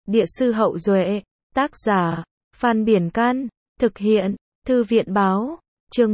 Địa sư Hậu Duệ, tác giả, Phan Biển Can, thực hiện, Thư viện Báo, chương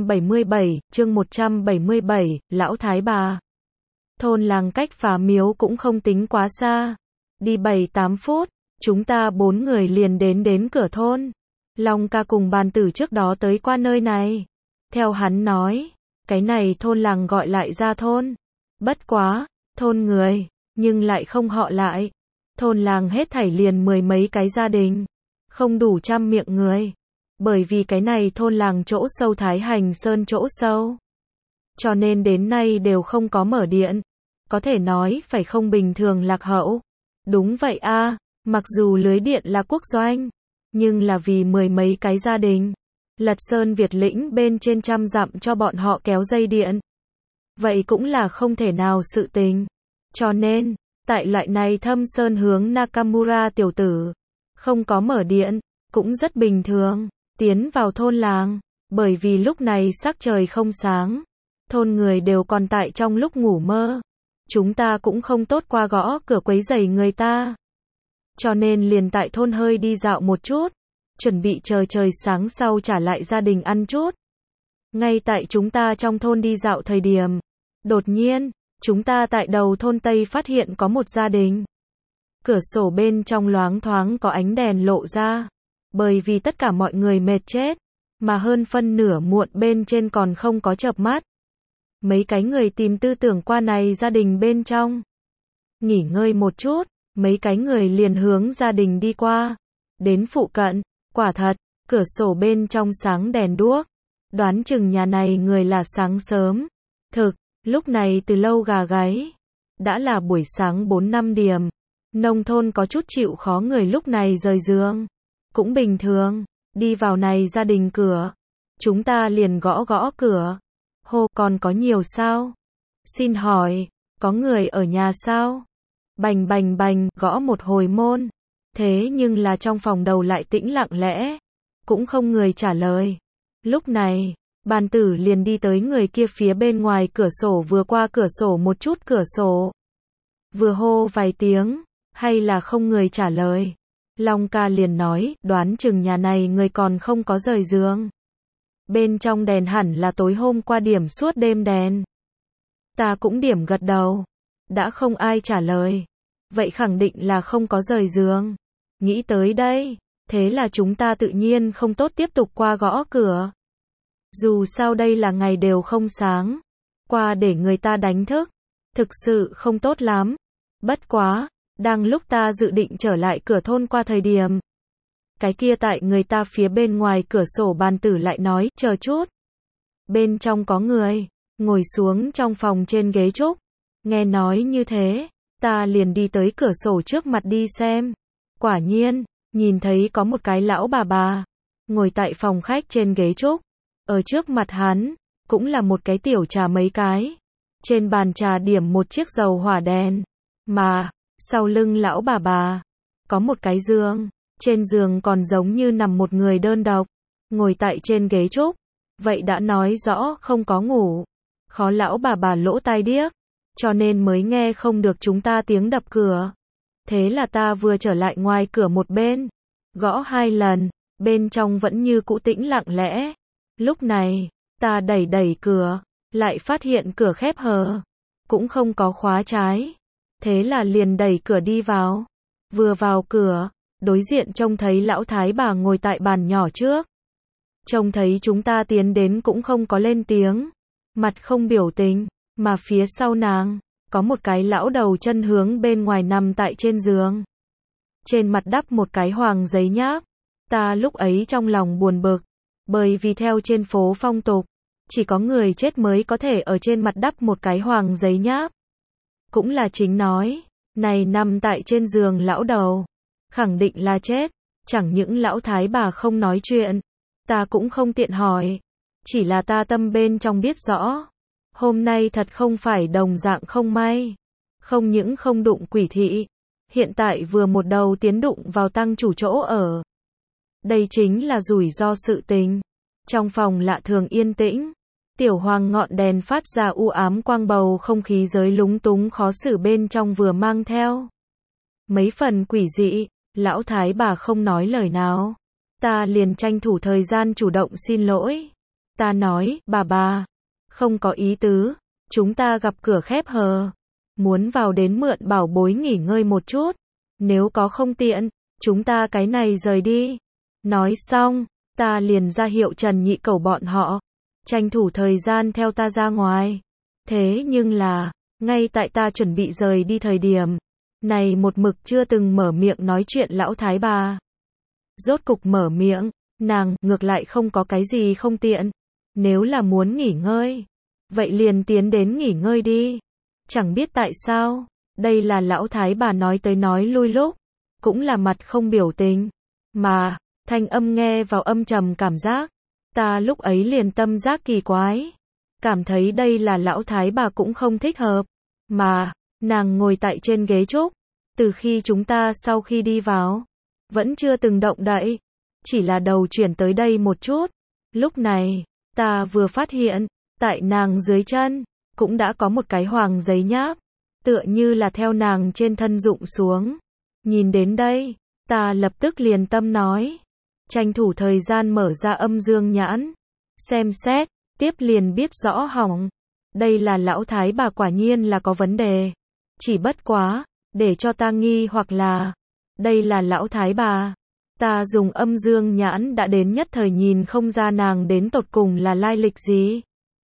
177, Lão Thái Bà. Thôn làng cách Phá Miếu cũng không tính quá xa. Đi 7-8 phút, chúng ta 4 người liền đến cửa thôn. Long ca cùng bàn tử trước đó tới qua nơi này. Theo hắn nói, cái này thôn làng gọi lại ra thôn. Bất quá, thôn người, nhưng lại không họ lại. Thôn làng hết thảy liền 10 mấy cái gia đình, không đủ 100 miệng người. Bởi vì cái này thôn làng chỗ sâu Thái Hành Sơn chỗ sâu, cho nên đến nay đều không có mở điện. Có thể nói phải không bình thường lạc hậu. Đúng vậy a, mặc dù lưới điện là quốc doanh, nhưng là vì 10 mấy cái gia đình, lật sơn Việt lĩnh bên trên 100 dặm cho bọn họ kéo dây điện. Vậy cũng là không thể nào sự tình. Cho nên, tại loại này thâm sơn hướng Nakamura tiểu tử, không có mở điện, cũng rất bình thường. Tiến vào thôn làng, bởi vì lúc này sắc trời không sáng, thôn người đều còn tại trong lúc ngủ mơ. Chúng ta cũng không tốt qua gõ cửa quấy rầy người ta. Cho nên liền tại thôn hơi đi dạo một chút, chuẩn bị chờ trời sáng sau trả lại gia đình ăn chút. Ngay tại chúng ta trong thôn đi dạo thời điểm, đột nhiên, chúng ta tại đầu thôn Tây phát hiện có một gia đình. Cửa sổ bên trong loáng thoáng có ánh đèn lộ ra, bởi vì tất cả mọi người mệt chết, mà hơn phân nửa muộn bên trên còn không có chợp mắt. Mấy cái người tìm tư tưởng qua này gia đình bên trong. Nghỉ ngơi một chút, mấy cái người liền hướng gia đình đi qua. Đến phụ cận, quả thật, cửa sổ bên trong sáng đèn đuốc. Đoán chừng nhà này người là sáng sớm. Thực, lúc này từ lâu gà gáy. Đã là buổi sáng 4-5 điểm. Nông thôn có chút chịu khó người lúc này rời giường. Cũng bình thường, đi vào này gia đình cửa. Chúng ta liền gõ gõ cửa. Hô, còn có nhiều sao? Xin hỏi, có người ở nhà sao? Bành bành bành, gõ một hồi môn. Thế nhưng là trong phòng đầu lại tĩnh lặng lẽ. Cũng không người trả lời. Lúc này, bàn tử liền đi tới người kia phía bên ngoài cửa sổ, vừa qua cửa sổ một chút cửa sổ. Vừa hô vài tiếng, hay là không người trả lời. Long ca liền nói, đoán chừng nhà này người còn không có rời giường. Bên trong đèn hẳn là tối hôm qua điểm suốt đêm đèn. Ta cũng điểm gật đầu. Đã không ai trả lời. Vậy khẳng định là không có rời giường. Nghĩ tới đây, thế là chúng ta tự nhiên không tốt tiếp tục qua gõ cửa. Dù sao đây là ngày đều không sáng. Qua để người ta đánh thức. Thực sự không tốt lắm. Bất quá, đang lúc ta dự định trở lại cửa thôn qua thời điểm. Cái kia tại người ta phía bên ngoài cửa sổ bàn tử lại nói, chờ chút. Bên trong có người, ngồi xuống trong phòng trên ghế trúc. Nghe nói như thế, ta liền đi tới cửa sổ trước mặt đi xem. Quả nhiên, nhìn thấy có một cái lão bà, ngồi tại phòng khách trên ghế trúc. Ở trước mặt hắn, cũng là một cái tiểu trà mấy cái. Trên bàn trà điểm một chiếc dầu hỏa đèn. Mà, sau lưng lão bà, có một cái giường. Trên giường còn giống như nằm một người đơn độc, ngồi tại trên ghế trúc. Vậy đã nói rõ không có ngủ. Khó lão bà lỗ tai điếc, cho nên mới nghe không được chúng ta tiếng đập cửa. Thế là ta vừa trở lại ngoài cửa một bên, gõ 2 lần, bên trong vẫn như cũ tĩnh lặng lẽ. Lúc này, ta đẩy cửa, lại phát hiện cửa khép hờ, cũng không có khóa trái. Thế là liền đẩy cửa đi vào. Vừa vào cửa, đối diện trông thấy lão thái bà ngồi tại bàn nhỏ trước. Trông thấy chúng ta tiến đến cũng không có lên tiếng, mặt không biểu tình, mà phía sau nàng, có một cái lão đầu chân hướng bên ngoài nằm tại trên giường. Trên mặt đắp một cái hoàng giấy nháp. Ta lúc ấy trong lòng buồn bực, bởi vì theo trên phố phong tục, chỉ có người chết mới có thể ở trên mặt đắp một cái hoàng giấy nháp. Cũng là chính nói, này nằm tại trên giường lão đầu, khẳng định là chết. Chẳng những lão thái bà không nói chuyện, ta cũng không tiện hỏi. Chỉ là ta tâm bên trong biết rõ, hôm nay thật không phải đồng dạng không may. Không những không đụng quỷ thị, hiện tại vừa một đầu tiến đụng vào tăng chủ chỗ ở. Đây chính là rủi ro sự tình. Trong phòng lạ thường yên tĩnh, tiểu hoàng ngọn đèn phát ra u ám quang, bầu không khí giới lúng túng khó xử bên trong vừa mang theo mấy phần quỷ dị. Lão thái bà không nói lời nào. Ta liền tranh thủ thời gian chủ động xin lỗi. Ta nói, bà, không có ý tứ, chúng ta gặp cửa khép hờ. Muốn vào đến mượn bảo bối nghỉ ngơi một chút. Nếu có không tiện, chúng ta cái này rời đi. Nói xong, ta liền ra hiệu Trần Nhị Cẩu bọn họ, tranh thủ thời gian theo ta ra ngoài. Thế nhưng là, ngay tại ta chuẩn bị rời đi thời điểm, này một mực chưa từng mở miệng nói chuyện lão thái bà. Rốt cục mở miệng, nàng ngược lại không có cái gì không tiện. Nếu là muốn nghỉ ngơi, vậy liền tiến đến nghỉ ngơi đi. Chẳng biết tại sao, đây là lão thái bà nói tới nói lui lúc, cũng là mặt không biểu tình, mà thanh âm nghe vào âm trầm cảm giác. Ta lúc ấy liền tâm giác kỳ quái, cảm thấy đây là lão thái bà cũng không thích hợp, mà nàng ngồi tại trên ghế trúc, từ khi chúng ta sau khi đi vào, vẫn chưa từng động đậy, chỉ là đầu chuyển tới đây một chút. Lúc này, ta vừa phát hiện, tại nàng dưới chân, cũng đã có một cái hoàng giấy nháp, tựa như là theo nàng trên thân rụng xuống. Nhìn đến đây, ta lập tức liền tâm nói, tranh thủ thời gian mở ra âm dương nhãn, xem xét, tiếp liền biết rõ hỏng. Đây là lão thái bà quả nhiên là có vấn đề. Chỉ bất quá, để cho ta nghi hoặc là, đây là lão thái bà. Ta dùng âm dương nhãn đã đến nhất thời nhìn không ra nàng đến tột cùng là lai lịch gì.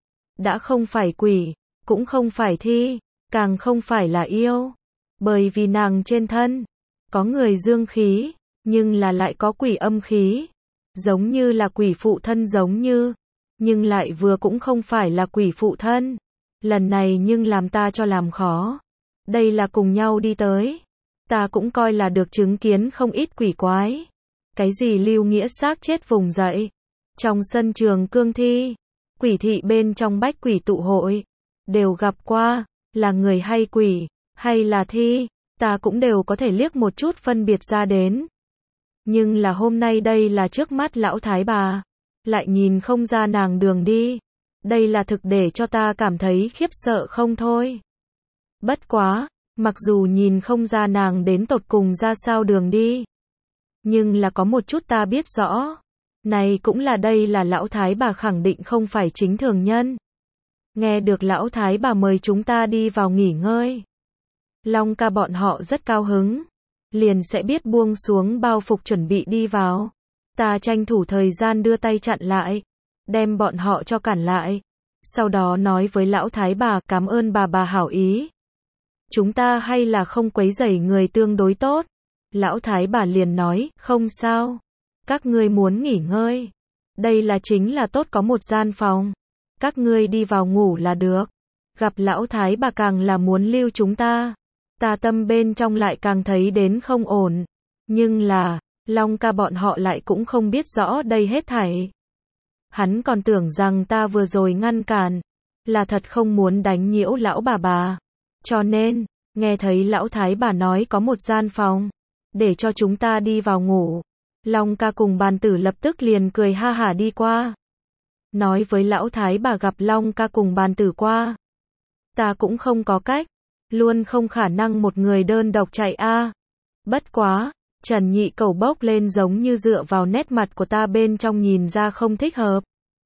Đã không phải quỷ, cũng không phải thi, càng không phải là yêu. Bởi vì nàng trên thân, có người dương khí, nhưng là lại có quỷ âm khí. Giống như là quỷ phụ thân giống như, nhưng lại vừa cũng không phải là quỷ phụ thân. Lần này nhưng làm ta cho làm khó. Đây là cùng nhau đi tới. Ta cũng coi là được chứng kiến không ít quỷ quái. Cái gì lưu nghĩa xác chết vùng dậy. Trong sân trường cương thi, quỷ thị bên trong bách quỷ tụ hội, đều gặp qua, là người hay quỷ, hay là thi, ta cũng đều có thể liếc một chút phân biệt ra đến. Nhưng là hôm nay đây là trước mắt lão thái bà, lại nhìn không ra nàng đường đi. Đây là thực để cho ta cảm thấy khiếp sợ không thôi. Bất quá, mặc dù nhìn không ra nàng đến tột cùng ra sao đường đi, nhưng là có một chút ta biết rõ. Này cũng là đây là lão thái bà khẳng định không phải chính thường nhân. Nghe được lão thái bà mời chúng ta đi vào nghỉ ngơi, Long ca bọn họ rất cao hứng, liền sẽ biết buông xuống bao phục chuẩn bị đi vào. Ta tranh thủ thời gian đưa tay chặn lại, đem bọn họ cho cản lại. Sau đó nói với lão thái bà, cảm ơn bà hảo ý. Chúng ta hay là không quấy rầy người tương đối tốt. Lão thái bà liền nói, không sao. Các ngươi muốn nghỉ ngơi. Đây là chính là tốt có một gian phòng. Các ngươi đi vào ngủ là được. Gặp lão thái bà càng là muốn lưu chúng ta. Ta tâm bên trong lại càng thấy đến không ổn. Nhưng là, Long ca bọn họ lại cũng không biết rõ đây hết thảy. Hắn còn tưởng rằng ta vừa rồi ngăn cản, là thật không muốn đánh nhiễu lão bà. Cho nên, nghe thấy lão thái bà nói có một gian phòng, để cho chúng ta đi vào ngủ. Long ca cùng bàn tử lập tức liền cười ha hả đi qua. Nói với lão thái bà gặp Long ca cùng bàn tử qua. Ta cũng không có cách, luôn không khả năng một người đơn độc chạy a. Bất quá, Trần Nhị Cẩu bốc lên giống như dựa vào nét mặt của ta bên trong nhìn ra không thích hợp.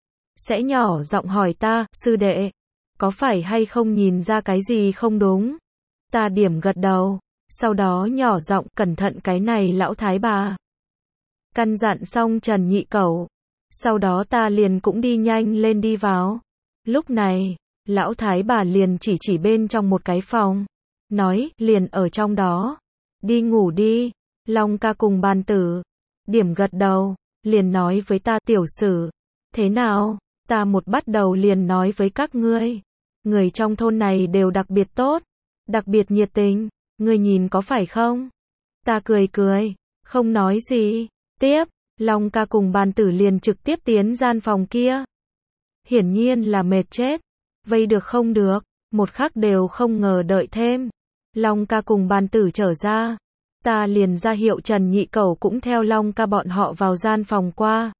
Sẽ nhỏ giọng hỏi ta, sư đệ, có phải hay không nhìn ra cái gì không đúng? Ta điểm gật đầu, sau đó nhỏ giọng cẩn thận cái này lão thái bà. Căn dặn xong Trần Nhị Cẩu, sau đó ta liền cũng đi nhanh lên đi vào. Lúc này, lão thái bà liền chỉ bên trong một cái phòng, nói, liền ở trong đó, đi ngủ đi. Long ca cùng bàn tử, điểm gật đầu, liền nói với ta, tiểu sử, thế nào? Ta một bắt đầu liền nói với các ngươi, người trong thôn này đều đặc biệt tốt, đặc biệt nhiệt tình, ngươi nhìn có phải không? Ta cười, không nói gì. Tiếp, Long ca cùng bàn tử liền trực tiếp tiến gian phòng kia. Hiển nhiên là mệt chết, vây được không được, một khắc đều không ngờ đợi thêm. Long ca cùng bàn tử trở ra. Ta liền ra hiệu Trần Nhị Cẩu cũng theo Long ca bọn họ vào gian phòng qua.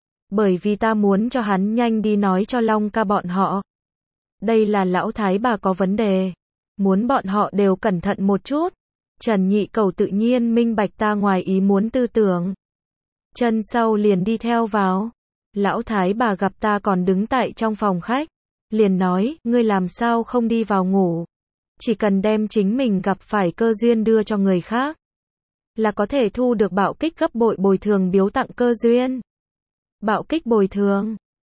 Bởi vì ta muốn cho hắn nhanh đi nói cho Long ca bọn họ. Đây là lão thái bà có vấn đề. Muốn bọn họ đều cẩn thận một chút. Trần Nhị Cầu tự nhiên minh bạch ta ngoài ý muốn tư tưởng. Chân sau liền đi theo vào. Lão thái bà gặp ta còn đứng tại trong phòng khách. Liền nói, ngươi làm sao không đi vào ngủ. Chỉ cần đem chính mình gặp phải cơ duyên đưa cho người khác. Là có thể thu được bạo kích gấp bội bồi thường biếu tặng cơ duyên. Bạo kích bồi thường.